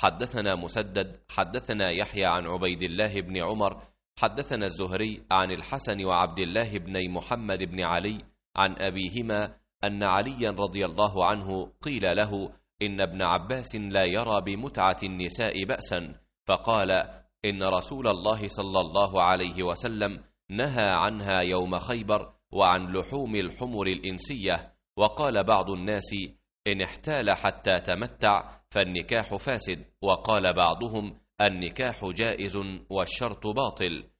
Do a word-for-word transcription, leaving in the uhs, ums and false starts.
حدثنا مسدد حدثنا يحيى عن عبيد الله بن عمر حدثنا الزهري عن الحسن وعبد الله بن محمد بن علي عن أبيهما أن عليا رضي الله عنه قيل له إن ابن عباس لا يرى بمتعة النساء بأسا، فقال إن رسول الله صلى الله عليه وسلم نهى عنها يوم خيبر وعن لحوم الحمر الإنسية. وقال بعض الناس إن احتال حتى تمتع فالنكاح فاسد، وقال بعضهم النكاح جائز والشرط باطل.